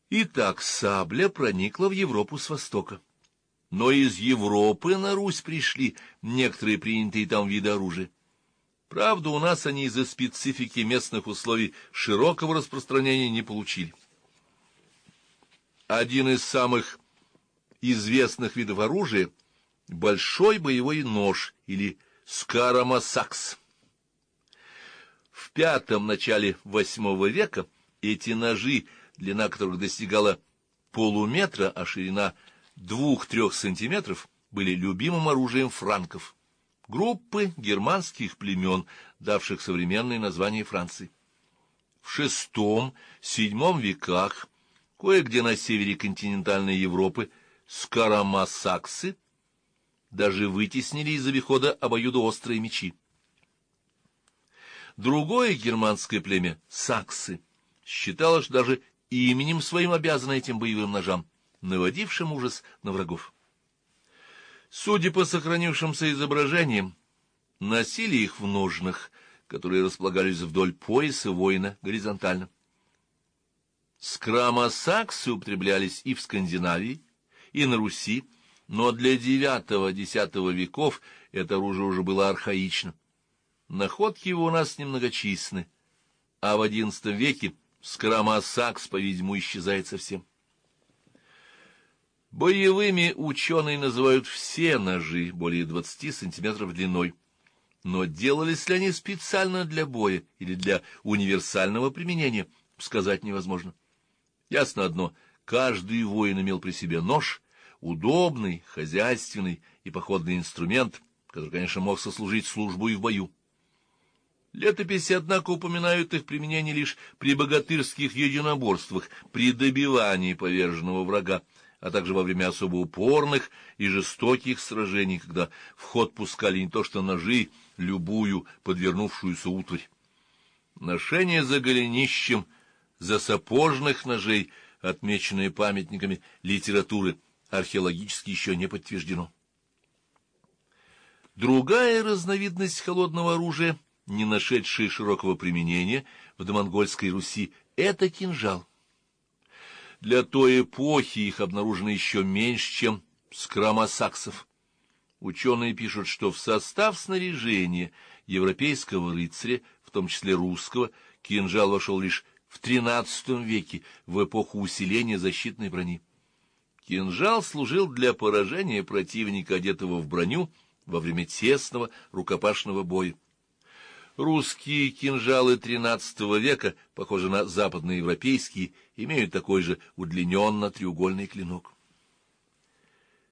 Итак, сабля проникла в Европу с востока. Но из Европы на Русь пришли некоторые принятые там виды оружия. Правда, у нас они из-за специфики местных условий широкого распространения не получили. Один из самых известных видов оружия — большой боевой нож или скарамасакс. В начале VIII века эти ножи, длина которых достигала полуметра, а ширина 2-3 сантиметров, были любимым оружием франков, группы германских племен, давших современное название Франции. В VI-VII веках кое-где на севере континентальной Европы скарамасаксы даже вытеснили из обихода обоюдоострые мечи. Другое германское племя, саксы, считало, что даже именем своим обязано этим боевым ножам, наводившим ужас на врагов. Судя по сохранившимся изображениям, носили их в ножнах, которые располагались вдоль пояса воина горизонтально. Скарамасаксы употреблялись и в Скандинавии, и на Руси, но для IX-X веков это оружие уже было архаично. Находки его у нас немногочисленны, а в XI веке скарамасакс, по-видимому, исчезает совсем. Боевыми ученые называют все ножи более 20 сантиметров длиной, но делались ли они специально для боя или для универсального применения, сказать невозможно. Ясно одно: каждый воин имел при себе нож, удобный, хозяйственный и походный инструмент, который, конечно, мог сослужить службу и в бою. Летописи, однако, упоминают их применение лишь при богатырских единоборствах, при добивании поверженного врага, а также во время особо упорных и жестоких сражений, когда в ход пускали не то что ножи, любую подвернувшуюся утварь. Ношение за голенищем, за сапожных ножей, отмеченные памятниками литературы, археологически еще не подтверждено. Другая разновидность холодного оружия, не нашедшая широкого применения в домонгольской Руси, — это кинжал. Для той эпохи их обнаружено еще меньше, чем скарамасаксов. Ученые пишут, что в состав снаряжения европейского рыцаря, в том числе русского, кинжал вошел лишь в XIII веке, в эпоху усиления защитной брони. Кинжал служил для поражения противника, одетого в броню, во время тесного рукопашного боя. Русские кинжалы XIII века, похожие на западноевропейские, имеют такой же удлиненно-треугольный клинок.